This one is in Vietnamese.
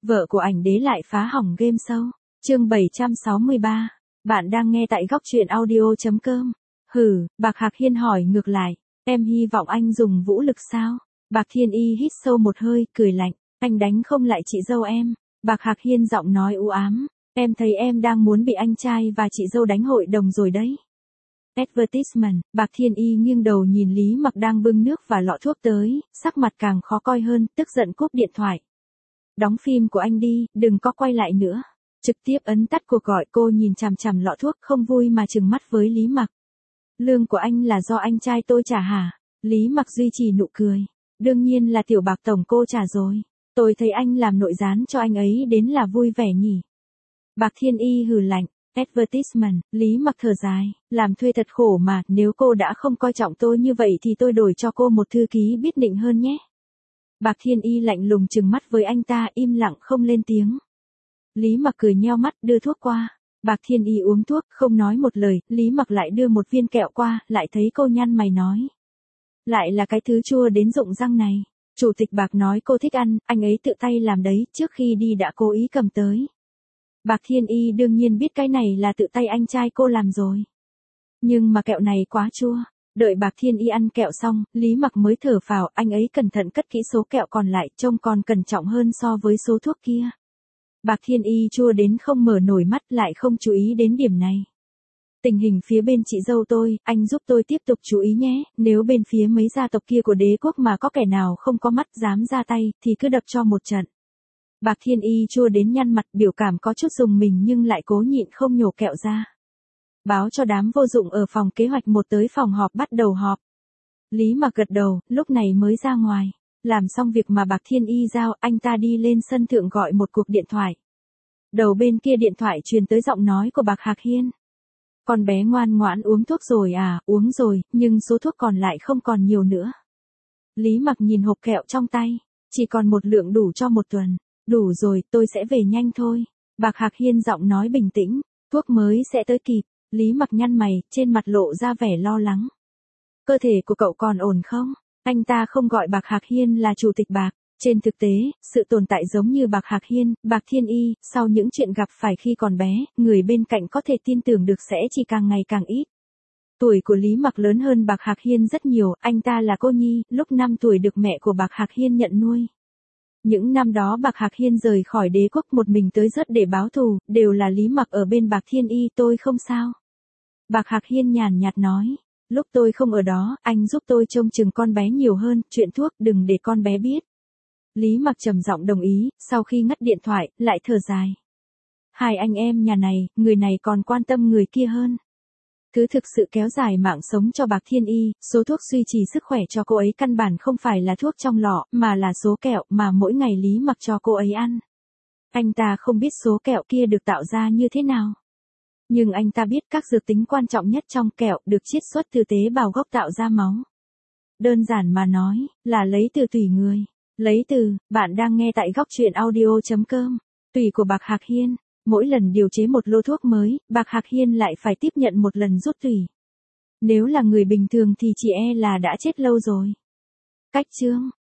Vợ của ảnh đế lại phá hỏng game show. Chương 763. Bạn đang nghe tại góc truyện audio.com. Hừ, Bạc Hạc Hiên hỏi ngược lại. Em hy vọng anh dùng vũ lực sao? Bạc Thiên Y hít sâu một hơi, cười lạnh. Anh đánh không lại chị dâu em. Bạc Hạc Hiên giọng nói u ám. Em thấy em đang muốn bị anh trai và chị dâu đánh hội đồng rồi đấy. Advertisement. Bạc Thiên Y nghiêng đầu nhìn Lý Mặc đang bưng nước và lọ thuốc tới, sắc mặt càng khó coi hơn, tức giận cúp điện thoại. Đóng phim của anh đi, đừng có quay lại nữa. Trực tiếp ấn tắt cuộc gọi. Cô nhìn chằm chằm lọ thuốc không vui mà trừng mắt với Lý Mặc. Lương của anh là do anh trai tôi trả hả? Lý Mặc duy trì nụ cười. Đương nhiên là tiểu Bạc tổng cô trả rồi. Tôi thấy anh làm nội gián cho anh ấy đến là vui vẻ nhỉ. Bạc Thiên Y hừ lạnh. Advertisement. Lý Mặc thở dài. Làm thuê thật khổ mà, nếu cô đã không coi trọng tôi như vậy thì tôi đổi cho cô một thư ký biết định hơn nhé. Bạc Thiên Y lạnh lùng trừng mắt với anh ta, im lặng không lên tiếng. Lý Mặc cười nheo mắt đưa thuốc qua. Bạc Thiên Y uống thuốc, không nói một lời. Lý Mặc lại đưa một viên kẹo qua, lại thấy cô nhăn mày nói. Lại là cái thứ chua đến rụng răng này. Chủ tịch Bạc nói cô thích ăn, anh ấy tự tay làm đấy, trước khi đi đã cố ý cầm tới. Bạc Thiên Y đương nhiên biết cái này là tự tay anh trai cô làm rồi. Nhưng mà kẹo này quá chua. Đợi Bạc Thiên Y ăn kẹo xong, Lý Mặc mới thở phào, anh ấy cẩn thận cất kỹ số kẹo còn lại, trông còn cẩn trọng hơn so với số thuốc kia. Bạc Thiên Y chua đến không mở nổi mắt, lại không chú ý đến điểm này. Tình hình phía bên chị dâu tôi, anh giúp tôi tiếp tục chú ý nhé, nếu bên phía mấy gia tộc kia của đế quốc mà có kẻ nào không có mắt dám ra tay, thì cứ đập cho một trận. Bạc Thiên Y chua đến nhăn mặt, biểu cảm có chút rùng mình nhưng lại cố nhịn không nhổ kẹo ra. Báo cho đám vô dụng ở phòng kế hoạch một tới phòng họp bắt đầu họp. Lý Mặc gật đầu, lúc này mới ra ngoài. Làm xong việc mà Bạc Thiên Y giao, anh ta đi lên sân thượng gọi một cuộc điện thoại. Đầu bên kia điện thoại truyền tới giọng nói của Bạc Hạc Hiên. Con bé ngoan ngoãn uống thuốc rồi à? Uống rồi, nhưng số thuốc còn lại không còn nhiều nữa. Lý Mặc nhìn hộp kẹo trong tay. Chỉ còn một lượng đủ cho một tuần. Đủ rồi, tôi sẽ về nhanh thôi. Bạc Hạc Hiên giọng nói bình tĩnh. Thuốc mới sẽ tới kịp. Lý Mặc nhăn mày, trên mặt lộ ra vẻ lo lắng. Cơ thể của cậu còn ổn không? Anh ta không gọi Bạc Hạc Hiên là chủ tịch Bạc. Trên thực tế, sự tồn tại giống như Bạc Hạc Hiên, Bạc Thiên Y, sau những chuyện gặp phải khi còn bé, người bên cạnh có thể tin tưởng được sẽ chỉ càng ngày càng ít. Tuổi của Lý Mặc lớn hơn Bạc Hạc Hiên rất nhiều, anh ta là cô nhi, lúc 5 tuổi được mẹ của Bạc Hạc Hiên nhận nuôi. Những năm đó Bạc Hạc Hiên rời khỏi đế quốc một mình tới rất để báo thù, đều là Lý Mặc ở bên Bạc Thiên Y, tôi không sao. Bạc Hạc Hiên nhàn nhạt nói, lúc tôi không ở đó, anh giúp tôi trông chừng con bé nhiều hơn, chuyện thuốc đừng để con bé biết. Lý Mặc trầm giọng đồng ý, sau khi ngắt điện thoại, lại thở dài. Hai anh em nhà này, người này còn quan tâm người kia hơn. Thứ thực sự kéo dài mạng sống cho Bạc Thiên Y, số thuốc duy trì sức khỏe cho cô ấy căn bản không phải là thuốc trong lọ, mà là số kẹo mà mỗi ngày Lý Mặc cho cô ấy ăn. Anh ta không biết số kẹo kia được tạo ra như thế nào. Nhưng anh ta biết các dược tính quan trọng nhất trong kẹo được chiết xuất từ tế bào gốc tạo ra máu. Đơn giản mà nói, là lấy từ tủy người. Lấy từ, bạn đang nghe tại góc truyện audio.com. Tủy của Bạc Hạc Hiên. Mỗi lần điều chế một lô thuốc mới, Bạc Hạc Hiên lại phải tiếp nhận một lần rút tủy. Nếu là người bình thường thì chỉ e là đã chết lâu rồi. Cách chương.